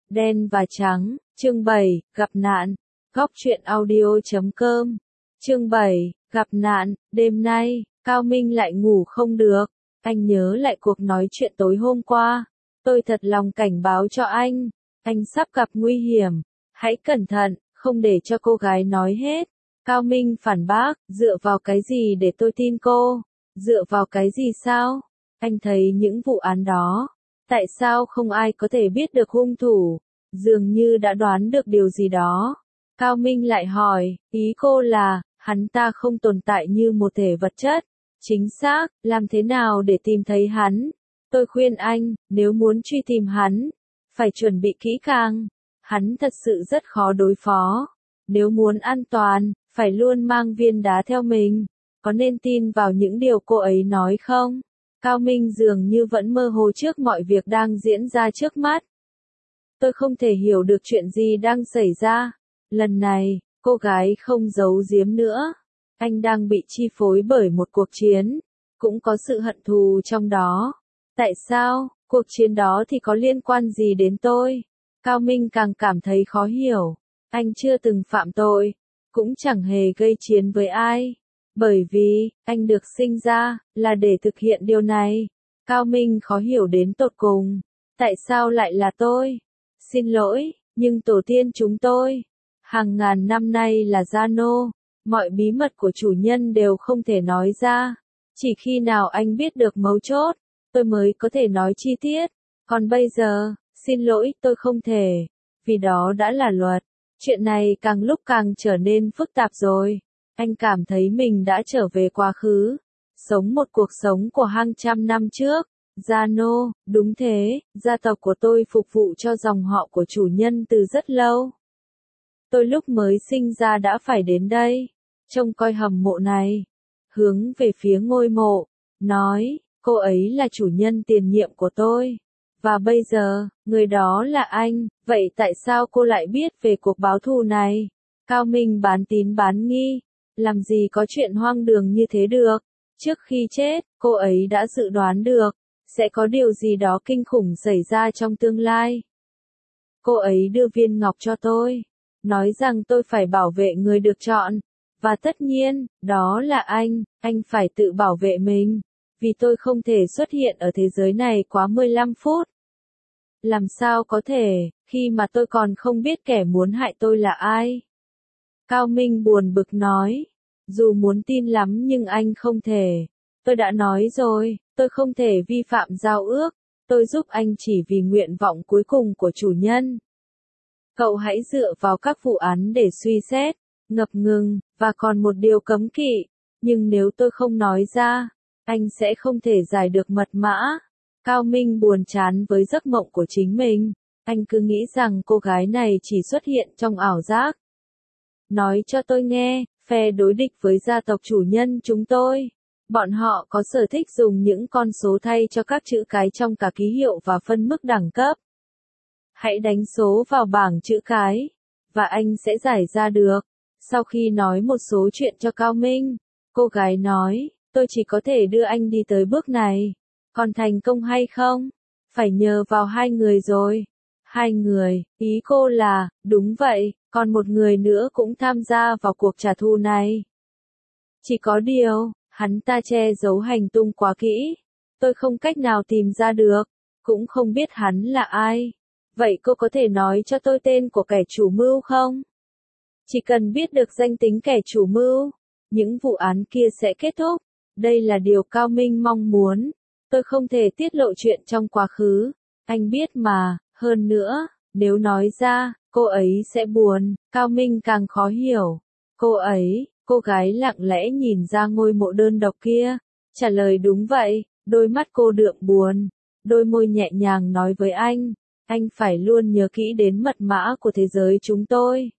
Đen và trắng, chương 7, gặp nạn. Góc truyện audio.com. Chương 7, gặp nạn. Đêm nay, Cao Minh lại ngủ không được. Anh nhớ lại cuộc nói chuyện tối hôm qua. Tôi thật lòng cảnh báo cho anh sắp gặp nguy hiểm. Hãy cẩn thận, không để cho cô gái nói hết. Cao Minh phản bác, dựa vào cái gì để tôi tin cô? Dựa vào cái gì sao? Anh thấy những vụ án đó, tại sao không ai có thể biết được hung thủ? Dường như đã đoán được điều gì đó. Cao Minh lại hỏi, ý cô là, hắn ta không tồn tại như một thể vật chất. Chính xác, làm thế nào để tìm thấy hắn? Tôi khuyên anh, nếu muốn truy tìm hắn, phải chuẩn bị kỹ càng. Hắn thật sự rất khó đối phó. Nếu muốn an toàn, phải luôn mang viên đá theo mình. Có nên tin vào những điều cô ấy nói không? Cao Minh dường như vẫn mơ hồ trước mọi việc đang diễn ra trước mắt. Tôi không thể hiểu được chuyện gì đang xảy ra. Lần này, cô gái không giấu giếm nữa. Anh đang bị chi phối bởi một cuộc chiến. Cũng có sự hận thù trong đó. Tại sao, cuộc chiến đó thì có liên quan gì đến tôi? Cao Minh càng cảm thấy khó hiểu. Anh chưa từng phạm tội. Cũng chẳng hề gây chiến với ai. Bởi vì, anh được sinh ra, là để thực hiện điều này. Cao Minh khó hiểu đến tột cùng. Tại sao lại là tôi? Xin lỗi, nhưng tổ tiên chúng tôi, hàng ngàn năm nay là gia nô. Mọi bí mật của chủ nhân đều không thể nói ra. Chỉ khi nào anh biết được mấu chốt, tôi mới có thể nói chi tiết. Còn bây giờ, xin lỗi tôi không thể. Vì đó đã là luật. Chuyện này càng lúc càng trở nên phức tạp rồi. Anh cảm thấy mình đã trở về quá khứ. Sống một cuộc sống của hàng trăm năm trước. Gia nô, đúng thế, gia tộc của tôi phục vụ cho dòng họ của chủ nhân từ rất lâu. Tôi lúc mới sinh ra đã phải đến đây, trông coi hầm mộ này, hướng về phía ngôi mộ, nói, cô ấy là chủ nhân tiền nhiệm của tôi. Và bây giờ, người đó là anh, vậy tại sao cô lại biết về cuộc báo thù này? Cao Minh bán tín bán nghi, làm gì có chuyện hoang đường như thế được. Trước khi chết, cô ấy đã dự đoán được, sẽ có điều gì đó kinh khủng xảy ra trong tương lai. Cô ấy đưa viên ngọc cho tôi, nói rằng tôi phải bảo vệ người được chọn. Và tất nhiên, đó là anh phải tự bảo vệ mình, vì tôi không thể xuất hiện ở thế giới này quá 15 phút. Làm sao có thể, khi mà tôi còn không biết kẻ muốn hại tôi là ai? Cao Minh buồn bực nói, dù muốn tin lắm nhưng anh không thể. Tôi đã nói rồi, tôi không thể vi phạm giao ước, tôi giúp anh chỉ vì nguyện vọng cuối cùng của chủ nhân. Cậu hãy dựa vào các vụ án để suy xét, ngập ngừng, và còn một điều cấm kỵ, nhưng nếu tôi không nói ra, anh sẽ không thể giải được mật mã. Cao Minh buồn chán với giấc mộng của chính mình, anh cứ nghĩ rằng cô gái này chỉ xuất hiện trong ảo giác. Nói cho tôi nghe, phe đối địch với gia tộc chủ nhân chúng tôi. Bọn họ có sở thích dùng những con số thay cho các chữ cái trong cả ký hiệu và phân mức đẳng cấp. Hãy đánh số vào bảng chữ cái, và anh sẽ giải ra được. Sau khi nói một số chuyện cho Cao Minh, cô gái nói, tôi chỉ có thể đưa anh đi tới bước này. Còn thành công hay không? Phải nhờ vào hai người rồi. Hai người, ý cô là, đúng vậy, còn một người nữa cũng tham gia vào cuộc trả thù này. Chỉ có điều, hắn ta che giấu hành tung quá kỹ. Tôi không cách nào tìm ra được, cũng không biết hắn là ai. Vậy cô có thể nói cho tôi tên của kẻ chủ mưu không? Chỉ cần biết được danh tính kẻ chủ mưu, những vụ án kia sẽ kết thúc. Đây là điều Cao Minh mong muốn. Tôi không thể tiết lộ chuyện trong quá khứ. Anh biết mà, hơn nữa, nếu nói ra, cô ấy sẽ buồn. Cao Minh càng khó hiểu. Cô ấy, cô gái lặng lẽ nhìn ra ngôi mộ đơn độc kia. Trả lời đúng vậy, đôi mắt cô đượm buồn. Đôi môi nhẹ nhàng nói với anh phải luôn nhớ kỹ đến mật mã của thế giới chúng tôi.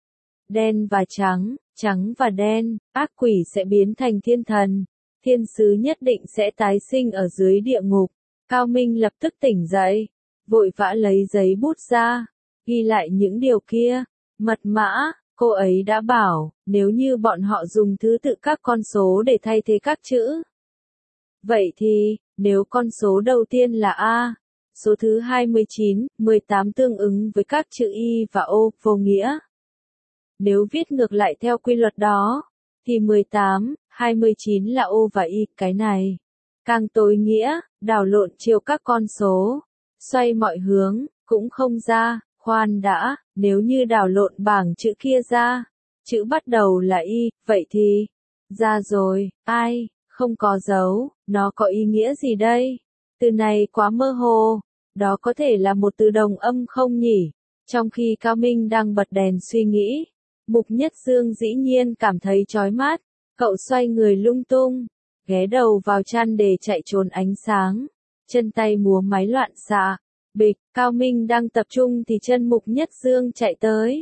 Đen và trắng, trắng và đen, ác quỷ sẽ biến thành thiên thần. Thiên sứ nhất định sẽ tái sinh ở dưới địa ngục. Cao Minh lập tức tỉnh dậy, vội vã lấy giấy bút ra, ghi lại những điều kia. Mật mã, cô ấy đã bảo, nếu như bọn họ dùng thứ tự các con số để thay thế các chữ. Vậy thì, nếu con số đầu tiên là A, Số thứ 29, 18 tương ứng với các chữ y và ô vô nghĩa. Nếu viết ngược lại theo quy luật đó, thì 18, 29 là ô và y, cái này. Càng tối nghĩa, đảo lộn chiều các con số, xoay mọi hướng, cũng không ra, khoan đã, nếu như đảo lộn bảng chữ kia ra, chữ bắt đầu là y, vậy thì, ra rồi, ai, không có dấu, nó có ý nghĩa gì đây? Từ này quá mơ hồ, đó có thể là một từ đồng âm không nhỉ? Trong khi Cao Minh đang bật đèn suy nghĩ, Mục Nhất Dương dĩ nhiên cảm thấy chói mắt, cậu xoay người lung tung, ghé đầu vào chăn để chạy trốn ánh sáng, chân tay múa máy loạn xạ. Bịch, Cao Minh đang tập trung thì chân Mục Nhất Dương chạy tới.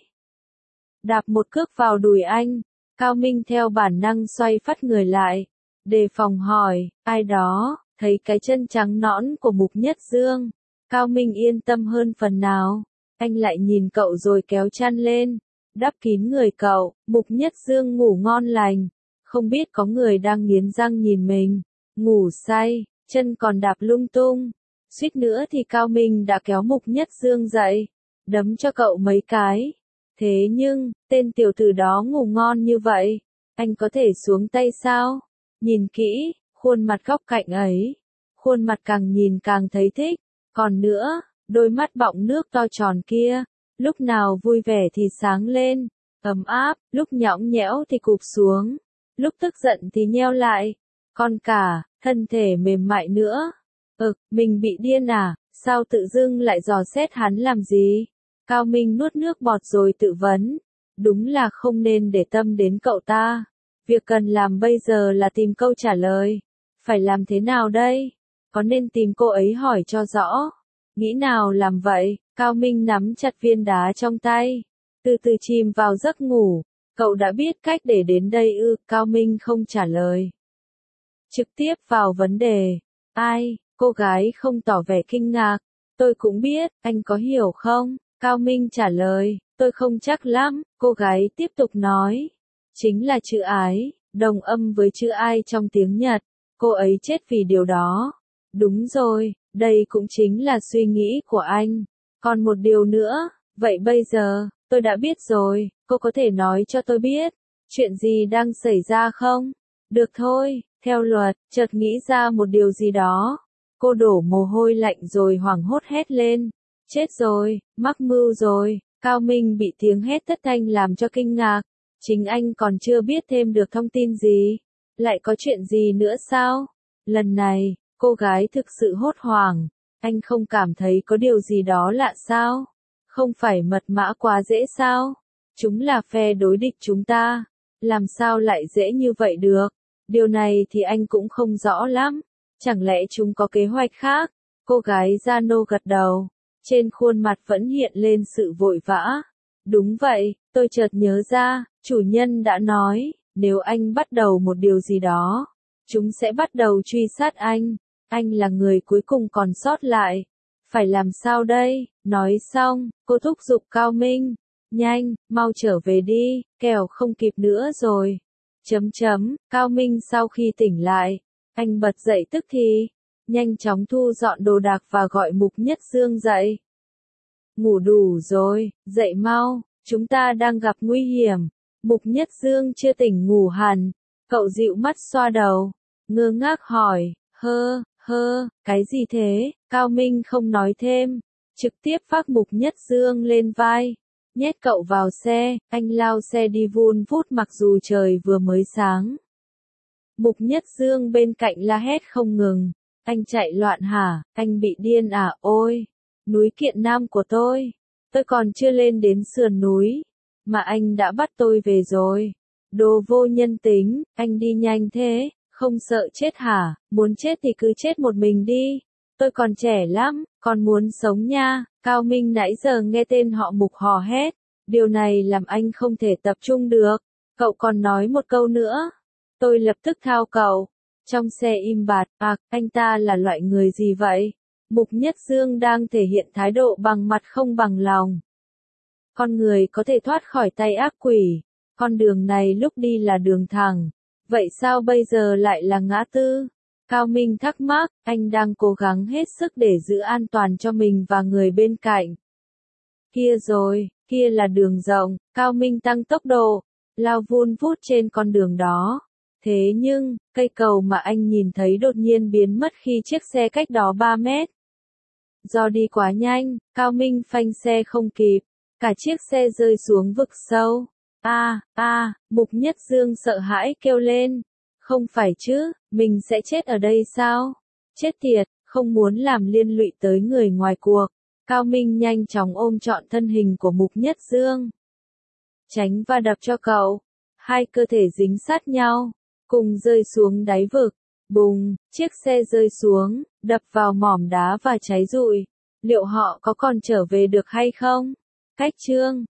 Đạp một cước vào đùi anh, Cao Minh theo bản năng xoay phắt người lại, đề phòng hỏi, ai đó, thấy cái chân trắng nõn của Mục Nhất Dương. Cao Minh yên tâm hơn phần nào, anh lại nhìn cậu rồi kéo chăn lên, đắp kín người cậu. Mục Nhất Dương ngủ ngon lành, không biết có người đang nghiến răng nhìn mình, ngủ say, chân còn đạp lung tung. Suýt nữa thì Cao Minh đã kéo Mục Nhất Dương dậy, đấm cho cậu mấy cái. Thế nhưng, tên tiểu tử đó ngủ ngon như vậy, anh có thể xuống tay sao? Nhìn kỹ, khuôn mặt góc cạnh ấy, khuôn mặt càng nhìn càng thấy thích. Còn nữa, đôi mắt bọng nước to tròn kia, lúc nào vui vẻ thì sáng lên, ấm áp, lúc nhõng nhẽo thì cụp xuống, lúc tức giận thì nheo lại, còn cả, thân thể mềm mại nữa. Mình bị điên à, sao tự dưng lại dò xét hắn làm gì? Cao Minh nuốt nước bọt rồi tự vấn, đúng là không nên để tâm đến cậu ta. Việc cần làm bây giờ là tìm câu trả lời. Phải làm thế nào đây? Có nên tìm cô ấy hỏi cho rõ? Nghĩ nào làm vậy? Cao Minh nắm chặt viên đá trong tay, từ từ chìm vào giấc ngủ. Cậu đã biết cách để đến đây ư? Cao Minh không trả lời. Trực tiếp vào vấn đề. Ai? Cô gái không tỏ vẻ kinh ngạc. Tôi cũng biết, anh có hiểu không? Cao Minh trả lời, tôi không chắc lắm. Cô gái tiếp tục nói. Chính là chữ ái, đồng âm với chữ ai trong tiếng Nhật. Cô ấy chết vì điều đó. Đúng rồi, đây cũng chính là suy nghĩ của anh. Còn một điều nữa, vậy bây giờ, tôi đã biết rồi, cô có thể nói cho tôi biết, chuyện gì đang xảy ra không? Được thôi, theo luật, chợt nghĩ ra một điều gì đó. Cô đổ mồ hôi lạnh rồi hoảng hốt hét lên. Chết rồi, mắc mưu rồi. Cao Minh bị tiếng hét thất thanh làm cho kinh ngạc. Chính anh còn chưa biết thêm được thông tin gì. Lại có chuyện gì nữa sao? Lần này, cô gái thực sự hốt hoảng. Anh không cảm thấy có điều gì đó lạ sao? Không phải mật mã quá dễ sao? Chúng là phe đối địch chúng ta. Làm sao lại dễ như vậy được? Điều này thì anh cũng không rõ lắm. Chẳng lẽ chúng có kế hoạch khác? Cô gái Giano gật đầu. Trên khuôn mặt vẫn hiện lên sự vội vã. Đúng vậy, tôi chợt nhớ ra, chủ nhân đã nói, nếu anh bắt đầu một điều gì đó, chúng sẽ bắt đầu truy sát anh. Anh là người cuối cùng còn sót lại. Phải làm sao đây? Nói xong, cô thúc giục Cao Minh. Nhanh, mau trở về đi, kẻo không kịp nữa rồi. Cao Minh sau khi tỉnh lại, anh bật dậy tức thì, nhanh chóng thu dọn đồ đạc và gọi Mục Nhất Dương dậy. Ngủ đủ rồi, dậy mau, chúng ta đang gặp nguy hiểm. Mục Nhất Dương chưa tỉnh ngủ hẳn, cậu dịu mắt xoa đầu, ngơ ngác hỏi, cái gì thế? Cao Minh không nói thêm, trực tiếp vác Mục Nhất Dương lên vai, nhét cậu vào xe, anh lao xe đi vun vút mặc dù trời vừa mới sáng. Mục Nhất Dương bên cạnh la hét không ngừng, anh chạy loạn hả, anh bị điên à, ôi, núi Kiện Nam của tôi còn chưa lên đến sườn núi, mà anh đã bắt tôi về rồi, đồ vô nhân tính, anh đi nhanh thế, không sợ chết hả, muốn chết thì cứ chết một mình đi, tôi còn trẻ lắm, còn muốn sống nha. Cao Minh nãy giờ nghe tên họ Mục hò hét, điều này làm anh không thể tập trung được, cậu còn nói một câu nữa. Tôi lập tức thao cậu. Trong xe im bặt, anh ta là loại người gì vậy? Mục Nhất Dương đang thể hiện thái độ bằng mặt không bằng lòng. Con người có thể thoát khỏi tay ác quỷ. Con đường này lúc đi là đường thẳng. Vậy sao bây giờ lại là ngã tư? Cao Minh thắc mắc, anh đang cố gắng hết sức để giữ an toàn cho mình và người bên cạnh. Kia rồi, kia là đường rộng, Cao Minh tăng tốc độ, lao vun vút trên con đường đó. Thế nhưng, cây cầu mà anh nhìn thấy đột nhiên biến mất khi chiếc xe cách đó 3 mét. Do đi quá nhanh, Cao Minh phanh xe không kịp, cả chiếc xe rơi xuống vực sâu. Mục Nhất Dương sợ hãi kêu lên. Không phải chứ, mình sẽ chết ở đây sao? Chết tiệt, không muốn làm liên lụy tới người ngoài cuộc. Cao Minh nhanh chóng ôm trọn thân hình của Mục Nhất Dương. Tránh va đập cho cậu. Hai cơ thể dính sát nhau, cùng rơi xuống đáy vực. Bùng, chiếc xe rơi xuống, đập vào mỏm đá và cháy rụi. Liệu họ có còn trở về được hay không? Cách chương